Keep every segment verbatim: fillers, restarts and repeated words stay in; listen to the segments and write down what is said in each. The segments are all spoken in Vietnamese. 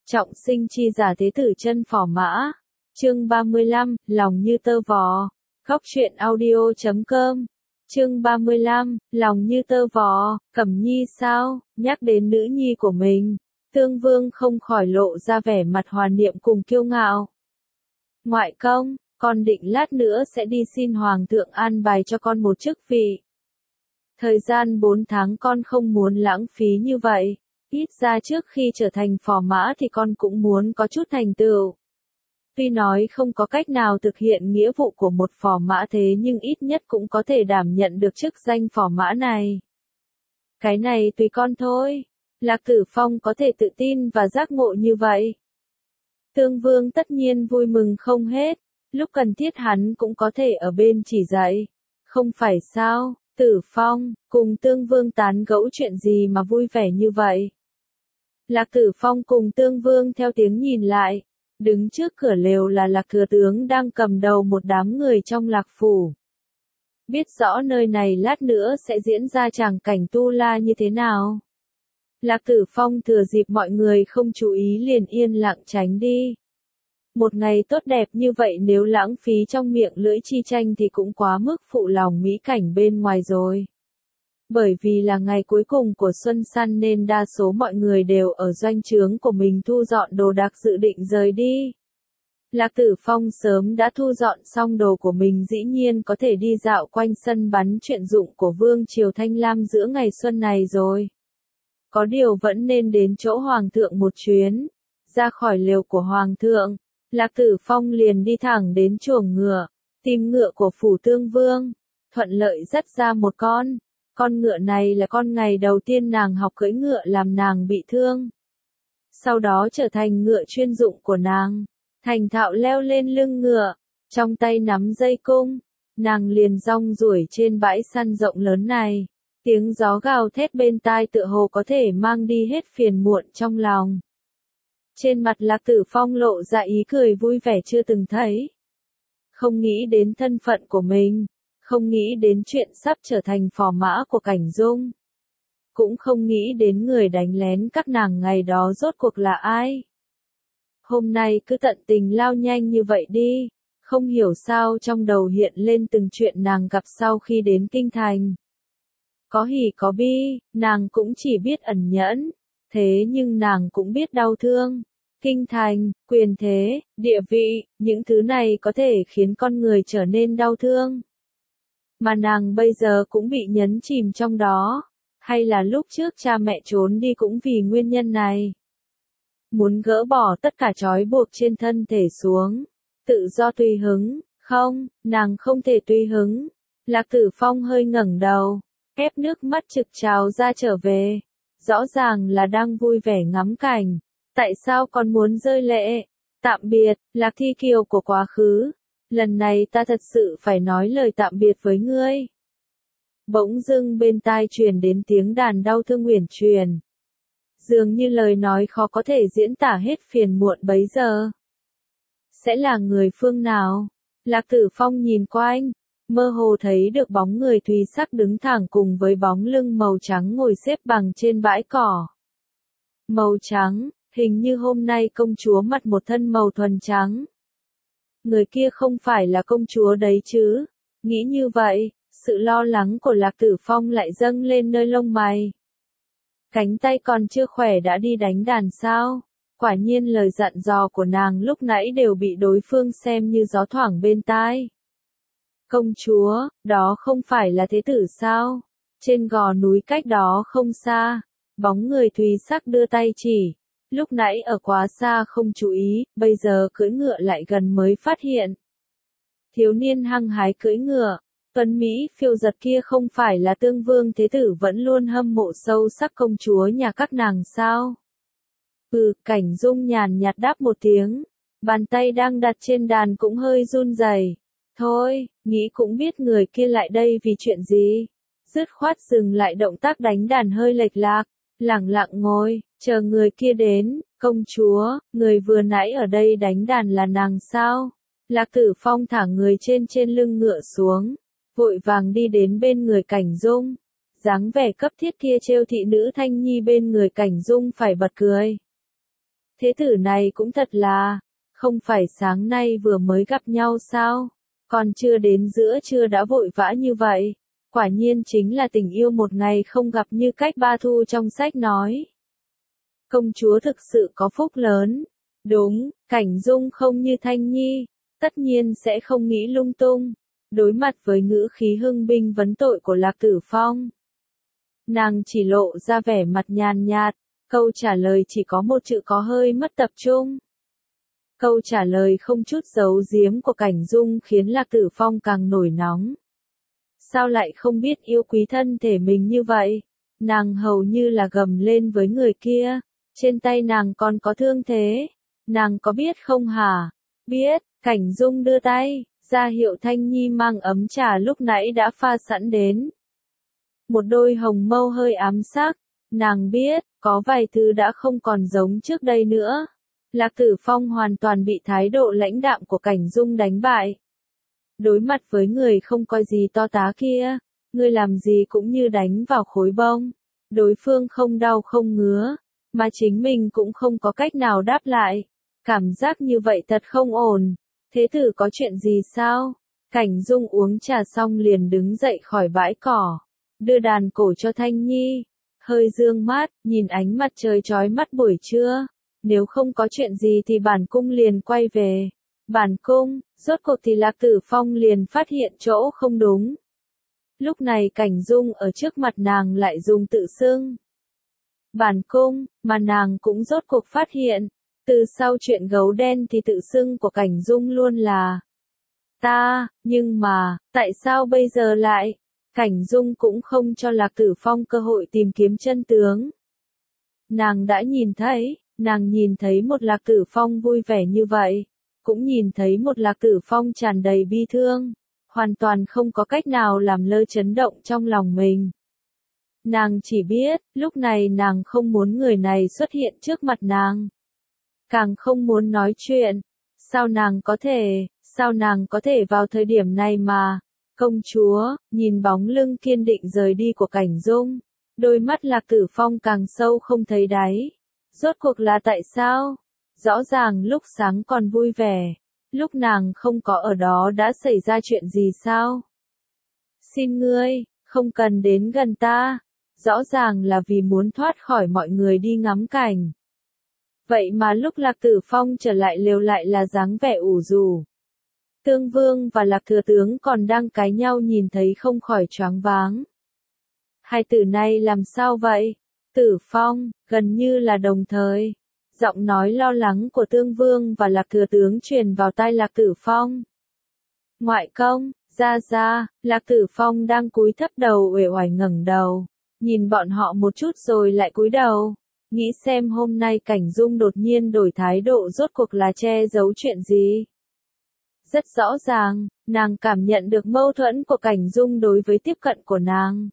Trọng sinh chi giả thế tử chân phò mã. Chương ba mươi lăm, lòng như tơ vò. Góc truyện audio chấm com. Chương ba mươi lăm, lòng như tơ vò, Cẩm Nhi sao? Nhắc đến nữ nhi của mình, Tương Vương không khỏi lộ ra vẻ mặt hòa niệm cùng kiêu ngạo. Ngoại công, con định lát nữa sẽ đi xin hoàng thượng an bài cho con một chức vị. Thời gian bốn tháng con không muốn lãng phí như vậy. Ít ra trước khi trở thành phò mã thì con cũng muốn có chút thành tựu. Tuy nói không có cách nào thực hiện nghĩa vụ của một phò mã thế nhưng ít nhất cũng có thể đảm nhận được chức danh phò mã này. Cái này tùy con thôi. Lạc Tử Phong có thể tự tin và giác ngộ như vậy. Tương Vương tất nhiên vui mừng không hết, lúc cần thiết hắn cũng có thể ở bên chỉ dạy. Không phải sao, Tử Phong, cùng Tương Vương tán gẫu chuyện gì mà vui vẻ như vậy? Lạc Tử Phong cùng Tương Vương theo tiếng nhìn lại, đứng trước cửa lều là Lạc Thừa Tướng đang cầm đầu một đám người trong Lạc Phủ. Biết rõ nơi này lát nữa sẽ diễn ra tràng cảnh tu la như thế nào. Lạc Tử Phong thừa dịp mọi người không chú ý liền yên lặng tránh đi. Một ngày tốt đẹp như vậy nếu lãng phí trong miệng lưỡi chi tranh thì cũng quá mức phụ lòng mỹ cảnh bên ngoài rồi. Bởi vì là ngày cuối cùng của Xuân Săn nên đa số mọi người đều ở doanh trướng của mình thu dọn đồ đạc dự định rời đi. Lạc Tử Phong sớm đã thu dọn xong đồ của mình dĩ nhiên có thể đi dạo quanh sân bắn chuyện dụng của Vương Triều Thanh Lam giữa ngày xuân này rồi. Có điều vẫn nên đến chỗ Hoàng thượng một chuyến. Ra khỏi lều của Hoàng thượng, Lạc Tử Phong liền đi thẳng đến chuồng ngựa, tìm ngựa của Phủ Tương Vương, thuận lợi dắt ra một con. Con ngựa này là con ngày đầu tiên nàng học cưỡi ngựa làm nàng bị thương. Sau đó trở thành ngựa chuyên dụng của nàng, thành thạo leo lên lưng ngựa, trong tay nắm dây cung, nàng liền rong ruổi trên bãi săn rộng lớn này. Tiếng gió gào thét bên tai tựa hồ có thể mang đi hết phiền muộn trong lòng. Trên mặt Lạc Tử Phong lộ ra ý cười vui vẻ chưa từng thấy. Không nghĩ đến thân phận của mình. Không nghĩ đến chuyện sắp trở thành phò mã của Cảnh Dung. Cũng không nghĩ đến người đánh lén các nàng ngày đó rốt cuộc là ai. Hôm nay cứ tận tình lao nhanh như vậy đi. Không hiểu sao trong đầu hiện lên từng chuyện nàng gặp sau khi đến Kinh Thành. Có hỉ có bi, nàng cũng chỉ biết ẩn nhẫn. Thế nhưng nàng cũng biết đau thương. Kinh thành, quyền thế, địa vị, những thứ này có thể khiến con người trở nên đau thương. Mà nàng bây giờ cũng bị nhấn chìm trong đó. Hay là lúc trước cha mẹ trốn đi cũng vì nguyên nhân này. Muốn gỡ bỏ tất cả trói buộc trên thân thể xuống. Tự do tùy hứng, không, nàng không thể tùy hứng. Lạc Tử Phong hơi ngẩng đầu, ép nước mắt trực trào ra trở về. Rõ ràng là đang vui vẻ ngắm cảnh. Tại sao còn muốn rơi lệ? Tạm biệt, Lạc Thi Kiều của quá khứ. Lần này ta thật sự phải nói lời tạm biệt với ngươi. Bỗng dưng bên tai truyền đến tiếng đàn đau thương uyển chuyển. Dường như lời nói khó có thể diễn tả hết phiền muộn bấy giờ. Sẽ là người phương nào? Lạc Tử Phong nhìn quanh, mơ hồ thấy được bóng người thùy sắc đứng thẳng cùng với bóng lưng màu trắng ngồi xếp bằng trên bãi cỏ. Màu trắng, hình như hôm nay công chúa mặc một thân màu thuần trắng. Người kia không phải là công chúa đấy chứ? Nghĩ như vậy, sự lo lắng của Lạc Tử Phong lại dâng lên nơi lông mày. Cánh tay còn chưa khỏe đã đi đánh đàn sao? Quả nhiên lời dặn dò của nàng lúc nãy đều bị đối phương xem như gió thoảng bên tai. Công chúa, đó không phải là thế tử sao? Trên gò núi cách đó không xa, bóng người thùy sắc đưa tay chỉ. Lúc nãy ở quá xa không chú ý, bây giờ cưỡi ngựa lại gần mới phát hiện. Thiếu niên hăng hái cưỡi ngựa, tuấn Mỹ phiêu giật kia không phải là Tương Vương thế tử vẫn luôn hâm mộ sâu sắc công chúa nhà các nàng sao? Ừ, Cảnh Dung nhàn nhạt đáp một tiếng, bàn tay đang đặt trên đàn cũng hơi run rẩy. Thôi, nghĩ cũng biết người kia lại đây vì chuyện gì. Dứt khoát dừng lại động tác đánh đàn hơi lệch lạc. Lặng lặng ngồi, chờ người kia đến. Công chúa, người vừa nãy ở đây đánh đàn là nàng sao? Lạc Tử Phong thả người trên trên lưng ngựa xuống, vội vàng đi đến bên người Cảnh Dung. Dáng vẻ cấp thiết kia trêu thị nữ Thanh Nhi bên người Cảnh Dung phải bật cười. Thế tử này cũng thật là, không phải sáng nay vừa mới gặp nhau sao? Còn chưa đến giữa trưa đã vội vã như vậy. Quả nhiên chính là tình yêu một ngày không gặp như cách ba thu trong sách nói. Công chúa thực sự có phúc lớn. Đúng, Cảnh Dung không như Thanh Nhi, tất nhiên sẽ không nghĩ lung tung. Đối mặt với ngữ khí hưng binh vấn tội của Lạc Tử Phong, nàng chỉ lộ ra vẻ mặt nhàn nhạt, câu trả lời chỉ có một chữ có hơi mất tập trung. Câu trả lời không chút giấu giếm của Cảnh Dung khiến Lạc Tử Phong càng nổi nóng. Sao lại không biết yêu quý thân thể mình như vậy? Nàng hầu như là gầm lên với người kia, trên tay nàng còn có thương thế. Nàng có biết không hả? Biết, Cảnh Dung đưa tay, ra hiệu Thanh Nhi mang ấm trà lúc nãy đã pha sẵn đến. Một đôi hồng mâu hơi ám sắc, nàng biết, có vài thứ đã không còn giống trước đây nữa. Lạc Tử Phong hoàn toàn bị thái độ lãnh đạm của Cảnh Dung đánh bại. Đối mặt với người không coi gì to tá kia, người làm gì cũng như đánh vào khối bông. Đối phương không đau không ngứa, mà chính mình cũng không có cách nào đáp lại. Cảm giác như vậy thật không ổn. Thế tử có chuyện gì sao? Cảnh Dung uống trà xong liền đứng dậy khỏi bãi cỏ, đưa đàn cổ cho Thanh Nhi, hơi dương mắt, nhìn ánh mặt trời chói mắt buổi trưa. Nếu không có chuyện gì thì bản cung liền quay về. Bản cung, rốt cuộc thì Lạc Tử Phong liền phát hiện chỗ không đúng. Lúc này Cảnh Dung ở trước mặt nàng lại dùng tự xưng. Bản cung, mà nàng cũng rốt cuộc phát hiện. Từ sau chuyện gấu đen thì tự xưng của Cảnh Dung luôn là ta, nhưng mà, tại sao bây giờ lại? Cảnh Dung cũng không cho Lạc Tử Phong cơ hội tìm kiếm chân tướng. Nàng đã nhìn thấy, nàng nhìn thấy một Lạc Tử Phong vui vẻ như vậy, cũng nhìn thấy một Lạc Tử Phong tràn đầy bi thương, hoàn toàn không có cách nào làm lơ chấn động trong lòng mình. Nàng chỉ biết, lúc này nàng không muốn người này xuất hiện trước mặt nàng. Càng không muốn nói chuyện. Sao nàng có thể, sao nàng có thể vào thời điểm này mà. Công chúa, nhìn bóng lưng kiên định rời đi của Cảnh Dung. Đôi mắt Lạc Tử Phong càng sâu không thấy đáy. Rốt cuộc là tại sao? Rõ ràng lúc sáng còn vui vẻ. Lúc nàng không có ở đó đã xảy ra chuyện gì sao? Xin ngươi, không cần đến gần ta. Rõ ràng là vì muốn thoát khỏi mọi người đi ngắm cảnh. Vậy mà lúc Lạc Tử Phong trở lại lều lại là dáng vẻ ủ rũ. Tương Vương và Lạc Thừa Tướng còn đang cãi nhau nhìn thấy không khỏi choáng váng. Hai từ này làm sao vậy? Tử Phong, gần như là đồng thời. Giọng nói lo lắng của Tương Vương và Lạc Thừa Tướng truyền vào tai Lạc Tử Phong. Ngoại công, ra ra, Lạc Tử Phong đang cúi thấp đầu uể oải ngẩng đầu, nhìn bọn họ một chút rồi lại cúi đầu. Nghĩ xem hôm nay Cảnh Dung đột nhiên đổi thái độ rốt cuộc là che giấu chuyện gì. Rất rõ ràng, nàng cảm nhận được mâu thuẫn của Cảnh Dung đối với tiếp cận của nàng.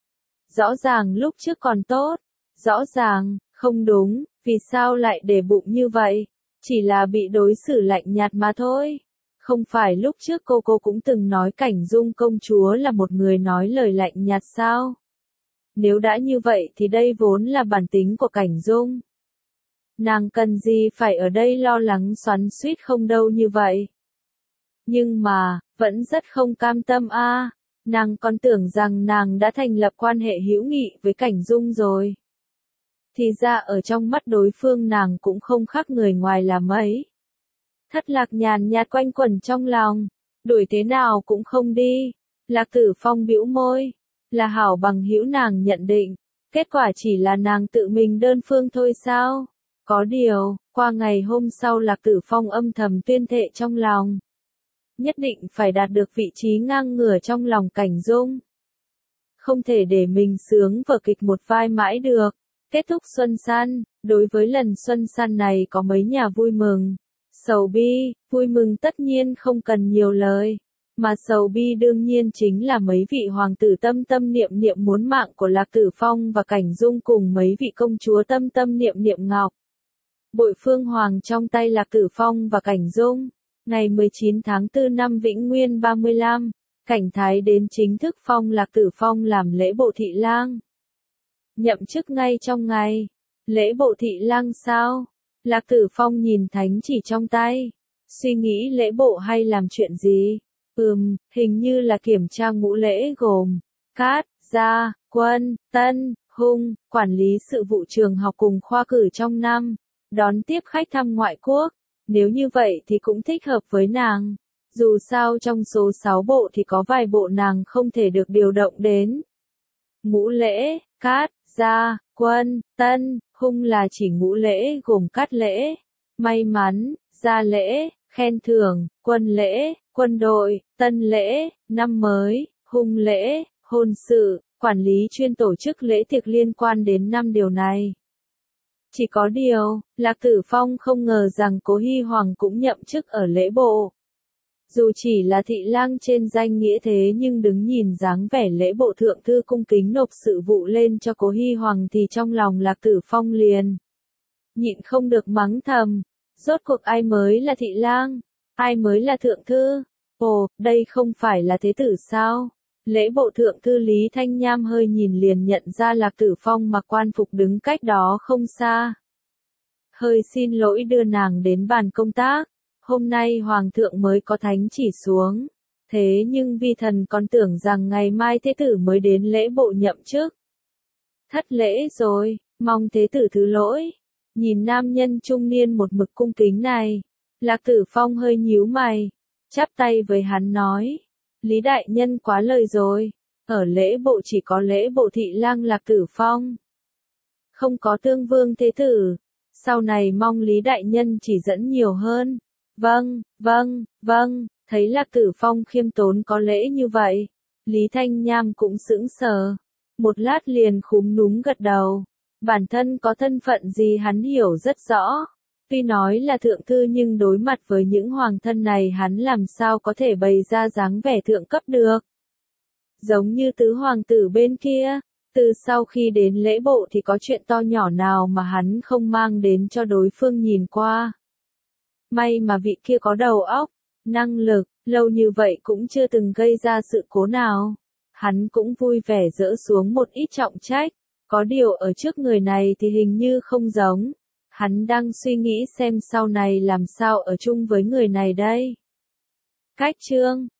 Rõ ràng lúc trước còn tốt, rõ ràng, không đúng, vì sao lại để bụng như vậy, chỉ là bị đối xử lạnh nhạt mà thôi. Không phải lúc trước cô cô cũng từng nói Cảnh Dung công chúa là một người nói lời lạnh nhạt sao? Nếu đã như vậy thì đây vốn là bản tính của Cảnh Dung. Nàng cần gì phải ở đây lo lắng xoắn xuýt không đâu như vậy. Nhưng mà, vẫn rất không cam tâm a. À. Nàng còn tưởng rằng nàng đã thành lập quan hệ hữu nghị với Cảnh Dung rồi. Thì ra ở trong mắt đối phương nàng cũng không khác người ngoài là mấy. Thất Lạc nhàn nhạt quanh quẩn trong lòng, đuổi thế nào cũng không đi. Lạc Tử Phong bĩu môi, là hảo bằng hữu nàng nhận định, kết quả chỉ là nàng tự mình đơn phương thôi sao? Có điều, qua ngày hôm sau Lạc Tử Phong âm thầm tuyên thệ trong lòng. Nhất định phải đạt được vị trí ngang ngửa trong lòng Cảnh Dung. Không thể để mình sướng vở kịch một vai mãi được. Kết thúc xuân săn, đối với lần xuân săn này có mấy nhà vui mừng. Sầu bi, vui mừng tất nhiên không cần nhiều lời. Mà sầu bi đương nhiên chính là mấy vị hoàng tử tâm tâm niệm niệm muốn mạng của Lạc Tử Phong và Cảnh Dung cùng mấy vị công chúa tâm tâm niệm niệm ngọc. Bội Phương Hoàng trong tay Lạc Tử Phong và Cảnh Dung. Ngày mười chín tháng tư năm Vĩnh Nguyên ba mươi lăm, Cảnh Thái đến chính thức phong Lạc Tử Phong làm lễ bộ thị lang. Nhậm chức ngay trong ngày. Lễ bộ thị lang sao? Lạc Tử Phong nhìn thánh chỉ trong tay, suy nghĩ lễ bộ hay làm chuyện gì? Ừm, hình như là kiểm tra ngũ lễ gồm Cát, Gia, Quân, Tân, Hung, quản lý sự vụ trường học cùng khoa cử trong năm, đón tiếp khách thăm ngoại quốc. Nếu như vậy thì cũng thích hợp với nàng. Dù sao trong số sáu bộ thì có vài bộ nàng không thể được điều động đến. Ngũ lễ, Cát, Gia, Quân, Tân, Hung là chỉ ngũ lễ gồm Cát lễ, may mắn, Gia lễ, khen thưởng, Quân lễ, quân đội, Tân lễ, năm mới, Hung lễ, hôn sự, quản lý chuyên tổ chức lễ tiệc liên quan đến năm điều này. Chỉ có điều, Lạc Tử Phong không ngờ rằng Cố Hy Hoàng cũng nhậm chức ở lễ bộ. Dù chỉ là thị lang trên danh nghĩa thế nhưng đứng nhìn dáng vẻ lễ bộ thượng thư cung kính nộp sự vụ lên cho Cố Hy Hoàng thì trong lòng Lạc Tử Phong liền nhịn không được mắng thầm, rốt cuộc ai mới là thị lang, ai mới là thượng thư? Ồ, đây không phải là thế tử sao? Lễ bộ thượng thư Lý Thanh Nham hơi nhìn liền nhận ra Lạc Tử Phong mặc quan phục đứng cách đó không xa. Hơi xin lỗi đưa nàng đến bàn công tác. Hôm nay Hoàng thượng mới có thánh chỉ xuống. Thế nhưng vi thần còn tưởng rằng ngày mai thế tử mới đến lễ bộ nhậm chức. Thất lễ rồi, mong thế tử thứ lỗi. Nhìn nam nhân trung niên một mực cung kính này. Lạc Tử Phong hơi nhíu mày. Chắp tay với hắn nói. Lý đại nhân quá lời rồi. Ở lễ bộ chỉ có lễ bộ thị lang Lạc Tử Phong. Không có tương vương thế tử. Sau này mong Lý đại nhân chỉ dẫn nhiều hơn. Vâng, vâng, vâng, thấy Lạc Tử Phong khiêm tốn có lễ như vậy. Lý Thanh Nham cũng sững sờ. Một lát liền khúm núm gật đầu. Bản thân có thân phận gì hắn hiểu rất rõ. Tuy nói là thượng thư nhưng đối mặt với những hoàng thân này hắn làm sao có thể bày ra dáng vẻ thượng cấp được. Giống như tứ hoàng tử bên kia, từ sau khi đến lễ bộ thì có chuyện to nhỏ nào mà hắn không mang đến cho đối phương nhìn qua. May mà vị kia có đầu óc, năng lực, lâu như vậy cũng chưa từng gây ra sự cố nào. Hắn cũng vui vẻ dỡ xuống một ít trọng trách, có điều ở trước người này thì hình như không giống. Hắn đang suy nghĩ xem sau này làm sao ở chung với người này đây. Cách chương